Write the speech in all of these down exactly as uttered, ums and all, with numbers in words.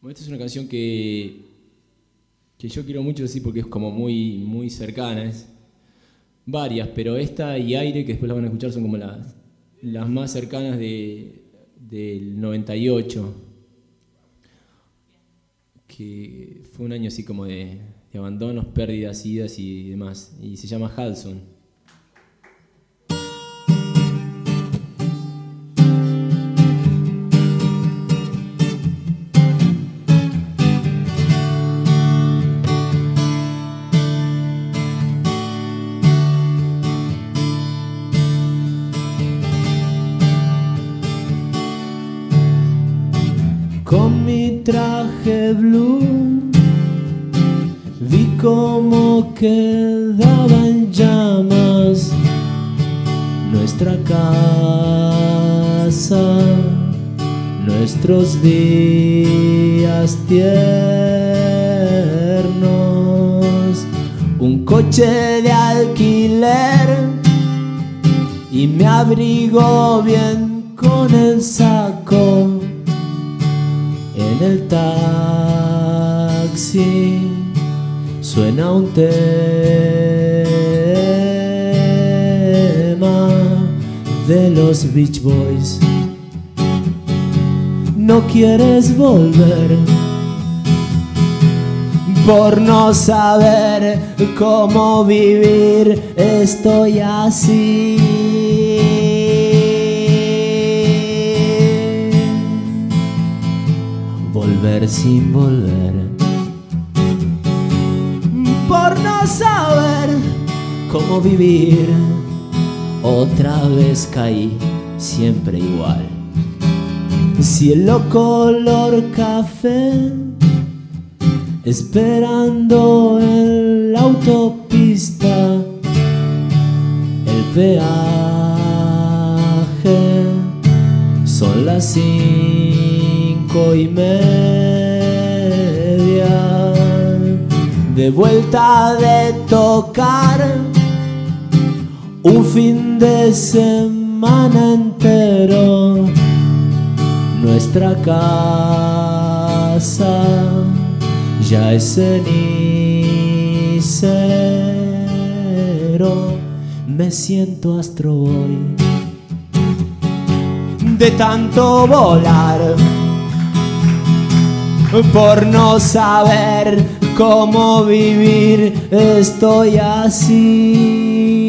Bueno, esta es una canción que, que yo quiero mucho decir porque es como muy, muy cercana. Es varias, pero esta y Aire, que después la van a escuchar, son como las, las más cercanas de, del noventa y ocho. Que fue un año así como de, de abandonos, pérdidas, idas y demás. Y se llama Hudson. Con mi traje blue vi cómo quedaba en llamas nuestra casa, nuestros días tiernos, un coche de alquiler y me abrigó bien con el saco. En el taxi suena un tema de los Beach Boys. No quieres volver por no saber cómo vivir. Estoy así. Volver sin volver, por no saber cómo vivir. Otra vez caí, siempre igual. Cielo color café, esperando en la autopista el peaje. Son las cinco y media, de vuelta de tocar un fin de semana entero. Nuestra casa ya es cenicero. Me siento Astro Boy de tanto volar, por no saber cómo vivir. Estoy así.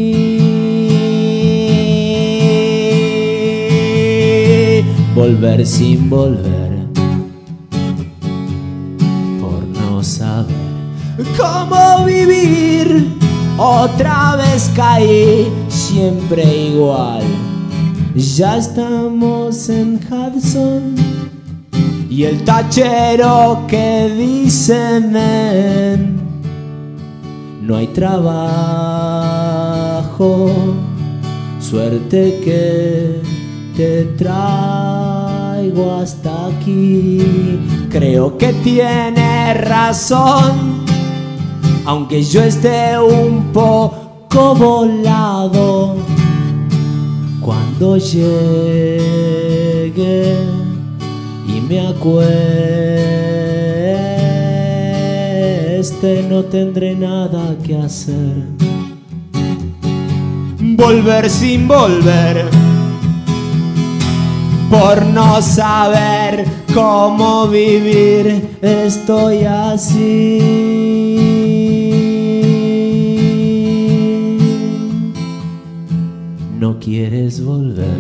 Volver sin volver, por no saber cómo vivir. Otra vez caí, siempre igual. Ya estamos en Hudson y el tachero que dice men, no hay trabajo, suerte que te traigo hasta aquí. Creo que tiene razón, aunque yo esté un poco volado. Cuando llegue y me acueste, no tendré nada que hacer. Volver sin volver, por no saber cómo vivir. Estoy así. No quieres volver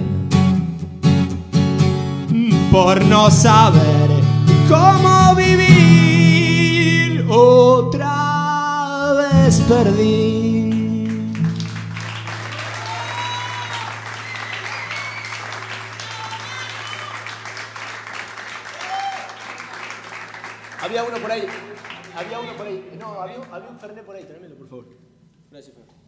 por no saber cómo vivir. Otra vez perdí. Había uno por ahí. Había uno por ahí. No, había, había un Fernet por ahí. Tráemelo, por favor. Gracias, Fer.